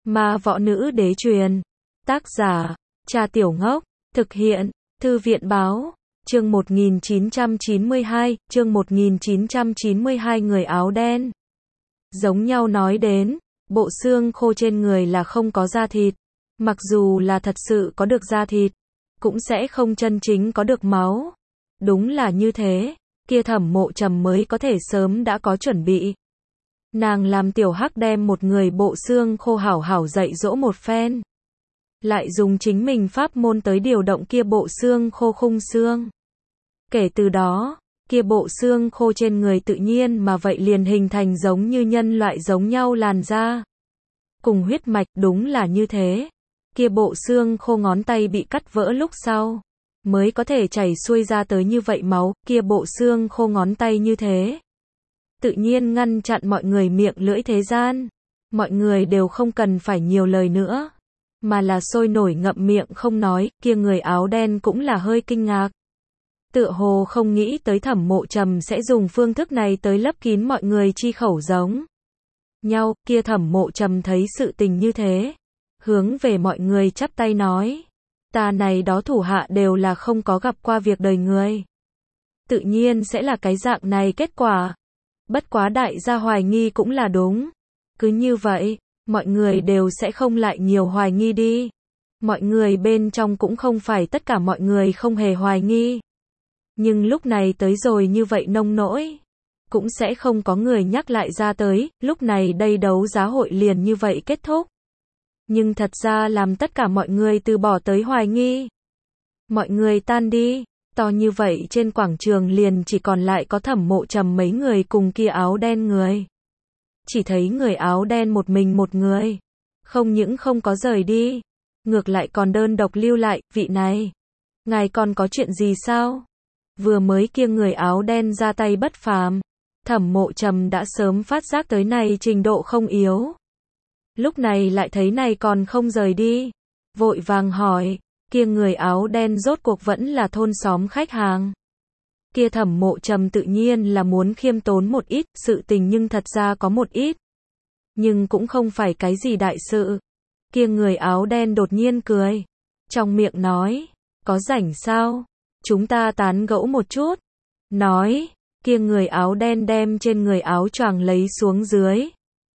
Ma võ nữ đế truyền. Tác giả, Cha Tiểu Ngốc. Thực hiện, Thư viện báo. Chương 1992, chương 1992 người áo đen. Giống nhau nói đến, bộ xương khô trên người là không có da thịt. Mặc dù là thật sự có được da thịt, cũng sẽ không chân chính có được máu. Đúng là như thế, kia Thẩm Mộ Trầm mới có thể sớm đã có chuẩn bị. Nàng làm Tiểu Hắc đem một người bộ xương khô hảo hảo dạy dỗ một phen. Lại dùng chính mình pháp môn tới điều động kia bộ xương khô khung xương. Kể từ đó, kia bộ xương khô trên người tự nhiên mà vậy liền hình thành giống như nhân loại giống nhau làn da. Cùng huyết mạch, đúng là như thế. Kia bộ xương khô ngón tay bị cắt vỡ lúc sau, mới có thể chảy xuôi ra tới như vậy máu, kia bộ xương khô ngón tay như thế. Tự nhiên ngăn chặn mọi người miệng lưỡi thế gian. Mọi người đều không cần phải nhiều lời nữa, mà là sôi nổi ngậm miệng không nói, kia người áo đen cũng là hơi kinh ngạc. Tựa hồ không nghĩ tới Thẩm Mộ Trầm sẽ dùng phương thức này tới lấp kín mọi người chi khẩu giống nhau, kia Thẩm Mộ Trầm thấy sự tình như thế, hướng về mọi người chắp tay nói, ta này đó thủ hạ đều là không có gặp qua việc đời người. Tự nhiên sẽ là cái dạng này kết quả. Bất quá đại gia hoài nghi cũng là đúng. Cứ như vậy, mọi người đều sẽ không lại nhiều hoài nghi đi. Mọi người bên trong cũng không phải tất cả mọi người không hề hoài nghi. Nhưng lúc này tới rồi như vậy nông nỗi, cũng sẽ không có người nhắc lại ra tới, lúc này đây đấu giá hội liền như vậy kết thúc. Nhưng thật ra làm tất cả mọi người từ bỏ tới hoài nghi. Mọi người tan đi, to như vậy trên quảng trường liền chỉ còn lại có Thẩm Mộ Trầm mấy người cùng kia áo đen người. Chỉ thấy người áo đen một mình một người, không những không có rời đi, ngược lại còn đơn độc lưu lại, vị này, ngài còn có chuyện gì sao? Vừa mới kia người áo đen ra tay bất phàm, Thẩm Mộ Trầm đã sớm phát giác tới này trình độ không yếu. Lúc này lại thấy này còn không rời đi, vội vàng hỏi, kia người áo đen rốt cuộc vẫn là thôn xóm khách hàng. Kia Thẩm Mộ Trầm tự nhiên là muốn khiêm tốn một ít, sự tình nhưng thật ra có một ít. Nhưng cũng không phải cái gì đại sự. Kia người áo đen đột nhiên cười. Trong miệng nói, có rảnh sao? Chúng ta tán gẫu một chút. Nói, kia người áo đen đem trên người áo choàng lấy xuống dưới.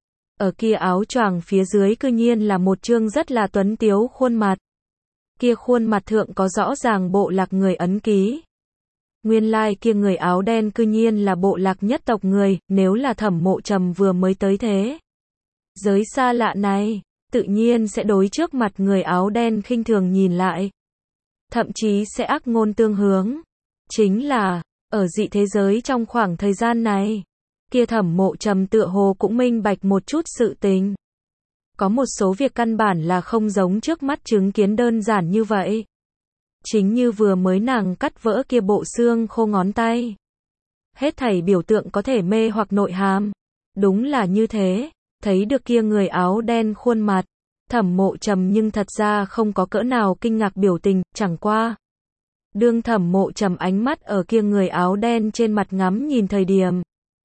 Ở kia áo choàng phía dưới cư nhiên là một trương rất là tuấn tiếu khuôn mặt. Kia khuôn mặt thượng có rõ ràng bộ lạc người ấn ký. Nguyên lai kia người áo đen cư nhiên là bộ lạc nhất tộc người, nếu là Thẩm Mộ Trầm vừa mới tới thế. Giới xa lạ này, tự nhiên sẽ đối trước mặt người áo đen khinh thường nhìn lại. Thậm chí sẽ ác ngôn tương hướng. Chính là, ở dị thế giới trong khoảng thời gian này, kia Thẩm Mộ Trầm tựa hồ cũng minh bạch một chút sự tình. Có một số việc căn bản là không giống trước mắt chứng kiến đơn giản như vậy. Chính như vừa mới nàng cắt vỡ kia bộ xương khô ngón tay. Hết thảy biểu tượng có thể mê hoặc nội hàm. Đúng là như thế, thấy được kia người áo đen khuôn mặt. Thẩm Mộ Trầm nhưng thật ra không có cỡ nào kinh ngạc biểu tình, chẳng qua. Đương Thẩm Mộ Trầm ánh mắt ở kia người áo đen trên mặt ngắm nhìn thời điểm.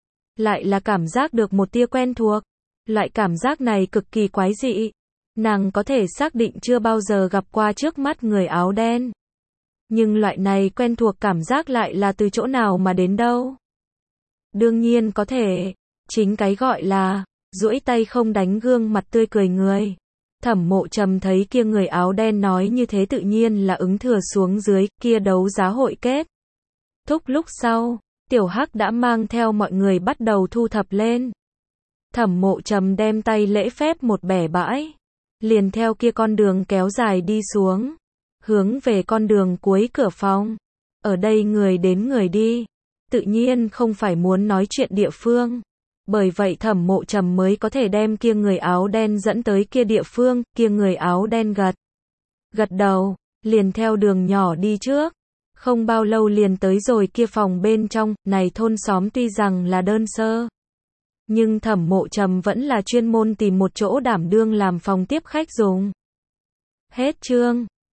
Lại là cảm giác được một tia quen thuộc. Loại cảm giác này cực kỳ quái dị. Nàng có thể xác định chưa bao giờ gặp qua trước mắt người áo đen. Nhưng loại này quen thuộc cảm giác lại là từ chỗ nào mà đến đâu? Đương nhiên có thể, chính cái gọi là, duỗi tay không đánh gương mặt tươi cười người. Thẩm Mộ Trầm thấy kia người áo đen nói như thế tự nhiên là ứng thừa xuống dưới, kia đấu giá hội kết thúc lúc sau, Tiểu Hắc đã mang theo mọi người bắt đầu thu thập lên. Thẩm Mộ Trầm đem tay lễ phép một bẻ bãi, liền theo kia con đường kéo dài đi xuống, hướng về con đường cuối cửa phòng. Ở đây người đến người đi, tự nhiên không phải muốn nói chuyện địa phương. Bởi vậy Thẩm Mộ Trầm mới có thể đem kia người áo đen dẫn tới kia địa phương, kia người áo đen gật đầu, liền theo đường nhỏ đi trước. Không bao lâu liền tới rồi kia phòng bên trong, này thôn xóm tuy rằng là đơn sơ. Nhưng Thẩm Mộ Trầm vẫn là chuyên môn tìm một chỗ đảm đương làm phòng tiếp khách dùng. Hết chương.